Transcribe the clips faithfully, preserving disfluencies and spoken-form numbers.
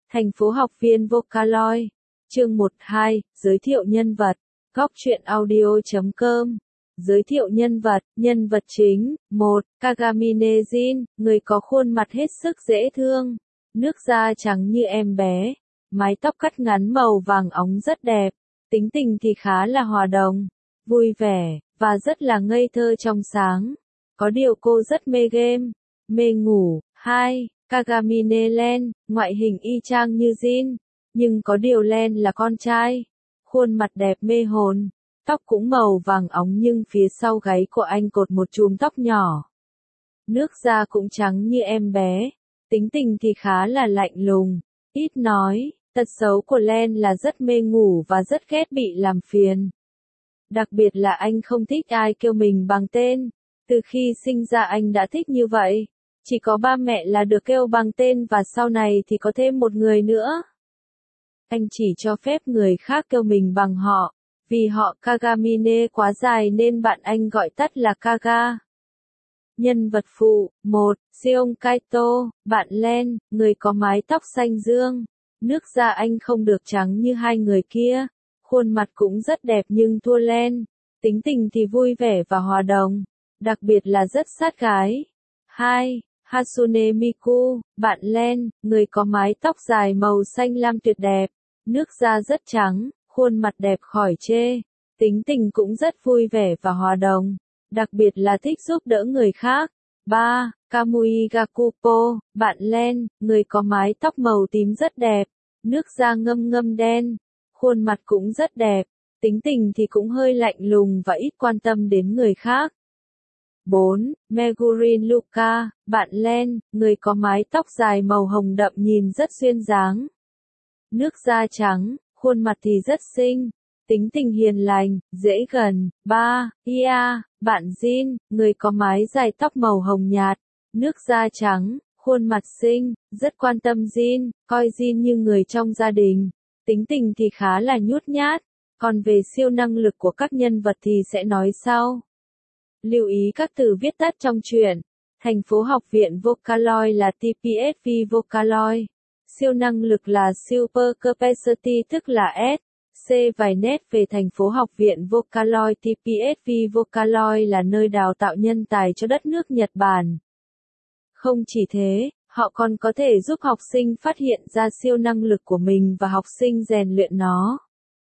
Thành phố học viên Vocaloid. Chương một hai, giới thiệu nhân vật. Góc truyện audio chấm com. Giới thiệu nhân vật, nhân vật chính. một. Kagamine Jin, người có khuôn mặt hết sức dễ thương. Nước da trắng như em bé. Mái tóc cắt ngắn màu vàng óng rất đẹp. Tính tình thì khá là hòa đồng, vui vẻ, và rất là ngây thơ trong sáng. Có điều cô rất mê game, mê ngủ. hai. Kagamine Len, ngoại hình y chang như Jin, nhưng có điều Len là con trai. Khuôn mặt đẹp mê hồn, tóc cũng màu vàng óng nhưng phía sau gáy của anh cột một chùm tóc nhỏ. Nước da cũng trắng như em bé, tính tình thì khá là lạnh lùng, ít nói. Tật xấu của Len là rất mê ngủ và rất ghét bị làm phiền. Đặc biệt là anh không thích ai kêu mình bằng tên. Từ khi sinh ra anh đã thích như vậy. Chỉ có ba mẹ là được kêu bằng tên và sau này thì có thêm một người nữa. Anh chỉ cho phép người khác kêu mình bằng họ. Vì họ Kagamine quá dài nên bạn anh gọi tắt là Kaga. Nhân vật phụ. một. Seong Kaito, bạn Len, người có mái tóc xanh dương. Nước da anh không được trắng như hai người kia. Khuôn mặt cũng rất đẹp nhưng thua Len. Tính tình thì vui vẻ và hòa đồng. Đặc biệt là rất sát gái. hai. Hasune Miku, bạn Len, người có mái tóc dài màu xanh lam tuyệt đẹp. Nước da rất trắng, khuôn mặt đẹp khỏi chê. Tính tình cũng rất vui vẻ và hòa đồng. Đặc biệt là thích giúp đỡ người khác. ba. Kamui Gakupo, bạn Len, người có mái tóc màu tím rất đẹp. Nước da ngâm ngâm đen. Khuôn mặt cũng rất đẹp. Tính tình thì cũng hơi lạnh lùng và ít quan tâm đến người khác. bốn. Megurin Luka, bạn Len, người có mái tóc dài màu hồng đậm nhìn rất duyên dáng. Nước da trắng, khuôn mặt thì rất xinh. Tính tình hiền lành, dễ gần. ba. Ia, bạn Jin, người có mái dài tóc màu hồng nhạt. Nước da trắng, khuôn mặt xinh, rất quan tâm Jin, coi Jin như người trong gia đình. Tính tình thì khá là nhút nhát. Còn về siêu năng lực của các nhân vật thì sẽ nói sau. Lưu ý các từ viết tắt trong truyện. Thành phố học viện Vocaloid là tê pê ét vê Vocaloid. Siêu năng lực là Super Capacity tức là S. C. Vài nét về thành phố học viện Vocaloid. tê pê ét vê Vocaloid là nơi đào tạo nhân tài cho đất nước Nhật Bản. Không chỉ thế, họ còn có thể giúp học sinh phát hiện ra siêu năng lực của mình và học sinh rèn luyện nó.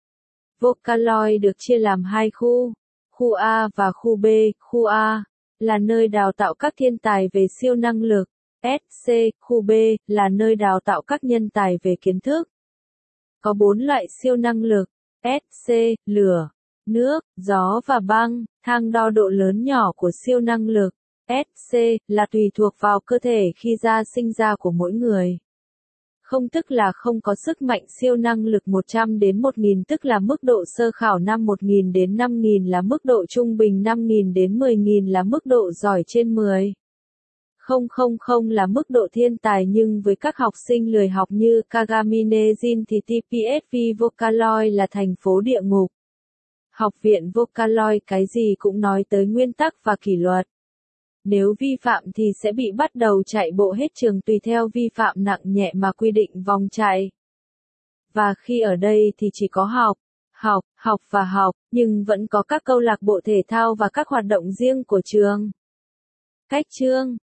Vocaloid được chia làm hai khu. Khu A và khu B. Khu A là nơi đào tạo các thiên tài về siêu năng lực. ét xê, khu B là nơi đào tạo các nhân tài về kiến thức. Có bốn loại siêu năng lực. ét xê, lửa, nước, gió và băng. Thang đo độ lớn nhỏ của siêu năng lực. ét xê là tùy thuộc vào cơ thể khi ra sinh ra của mỗi người. Không tức là không có sức mạnh siêu năng lực một trăm đến một nghìn tức là mức độ sơ khảo năm một nghìn đến năm nghìn là mức độ trung bình năm nghìn đến mười nghìn là mức độ giỏi trên mười. Không không không là mức độ thiên tài nhưng với các học sinh lười học như Kagamine Jin thì tê pê ét vê Vocaloid là thành phố địa ngục. Học viện Vocaloid cái gì cũng nói tới nguyên tắc và kỷ luật. Nếu vi phạm thì sẽ bị bắt đầu chạy bộ hết trường tùy theo vi phạm nặng nhẹ mà quy định vòng chạy. Và khi ở đây thì chỉ có học, học, học và học, nhưng vẫn có các câu lạc bộ thể thao và các hoạt động riêng của trường. Cách chương